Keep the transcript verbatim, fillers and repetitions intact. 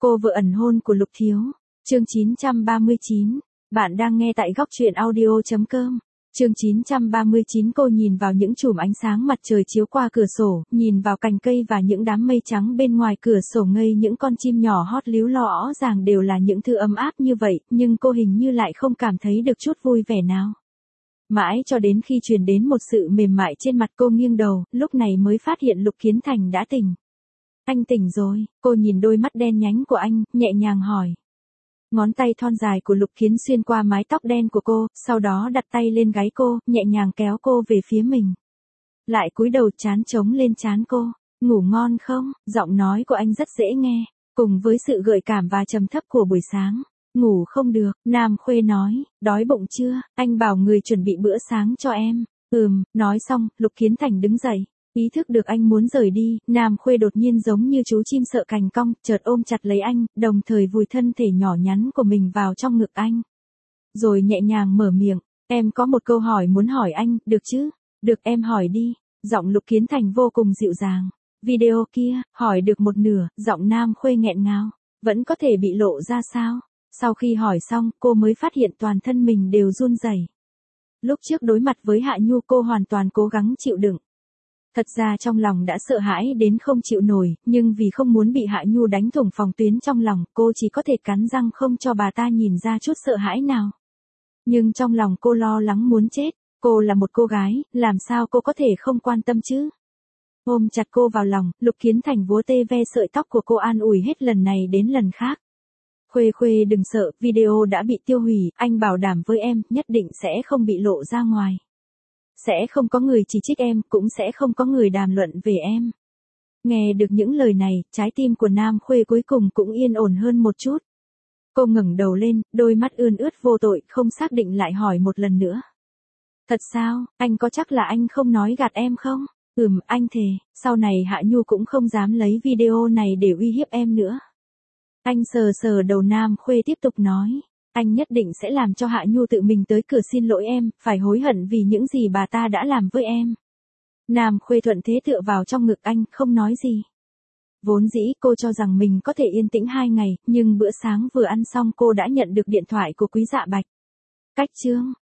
Cô vợ ẩn hôn của Lục Thiếu. Chương chín trăm ba mươi chín. Bạn đang nghe tại góc truyện audio chấm com. Chương chín trăm ba mươi chín. Cô nhìn vào những chùm ánh sáng mặt trời chiếu qua cửa sổ, nhìn vào cành cây và những đám mây trắng bên ngoài cửa sổ ngây những con chim nhỏ hót líu lo rõ ràng đều là những thứ ấm áp như vậy, nhưng cô hình như lại không cảm thấy được chút vui vẻ nào. Mãi cho đến khi truyền đến một sự mềm mại trên mặt, cô nghiêng đầu, lúc này mới phát hiện Lục Kiến Thành đã tỉnh. Anh tỉnh rồi, cô nhìn đôi mắt đen nhánh của anh, nhẹ nhàng hỏi. Ngón tay thon dài của Lục Kiến xuyên qua mái tóc đen của cô, sau đó đặt tay lên gáy cô, nhẹ nhàng kéo cô về phía mình. Lại cúi đầu trán trống lên trán cô. Ngủ ngon không? Giọng nói của anh rất dễ nghe, cùng với sự gợi cảm và trầm thấp của buổi sáng. Ngủ không được, Nam Khuê nói. Đói bụng chưa? Anh bảo người chuẩn bị bữa sáng cho em. Ừm, nói xong, Lục Kiến Thành đứng dậy. Ý thức được anh muốn rời đi, Nam Khuê đột nhiên giống như chú chim sợ cành cong, chợt ôm chặt lấy anh, đồng thời vùi thân thể nhỏ nhắn của mình vào trong ngực anh. Rồi nhẹ nhàng mở miệng, em có một câu hỏi muốn hỏi anh, được chứ? Được, em hỏi đi. Giọng Lục Kiến Thành vô cùng dịu dàng. Video kia, hỏi được một nửa, giọng Nam Khuê nghẹn ngào. Vẫn có thể bị lộ ra sao? Sau khi hỏi xong, cô mới phát hiện toàn thân mình đều run rẩy. Lúc trước đối mặt với Hạ Nhu cô hoàn toàn cố gắng chịu đựng. Thật ra trong lòng đã sợ hãi đến không chịu nổi, nhưng vì không muốn bị Hạ Nhu đánh thủng phòng tuyến trong lòng, cô chỉ có thể cắn răng không cho bà ta nhìn ra chút sợ hãi nào. Nhưng trong lòng cô lo lắng muốn chết, cô là một cô gái, làm sao cô có thể không quan tâm chứ? Ôm chặt cô vào lòng, Lục Kiến Thành vuốt tê ve sợi tóc của cô an ủi hết lần này đến lần khác. Khuê Khuê đừng sợ, video đã bị tiêu hủy, anh bảo đảm với em, nhất định sẽ không bị lộ ra ngoài. Sẽ không có người chỉ trích em, cũng sẽ không có người đàm luận về em. Nghe được những lời này, trái tim của Nam Khuê cuối cùng cũng yên ổn hơn một chút. Cô ngẩng đầu lên, đôi mắt ươn ướt vô tội, không xác định lại hỏi một lần nữa. Thật sao, anh có chắc là anh không nói gạt em không? Ừm, anh thề, sau này Hạ Nhu cũng không dám lấy video này để uy hiếp em nữa. Anh sờ sờ đầu Nam Khuê tiếp tục nói. Anh nhất định sẽ làm cho Hạ Nhu tự mình tới cửa xin lỗi em, phải hối hận vì những gì bà ta đã làm với em. Nam Khuê thuận thế tựa vào trong ngực anh, không nói gì. Vốn dĩ cô cho rằng mình có thể yên tĩnh hai ngày, nhưng bữa sáng vừa ăn xong cô đã nhận được điện thoại của Quý Dạ Bạch. Cách chương,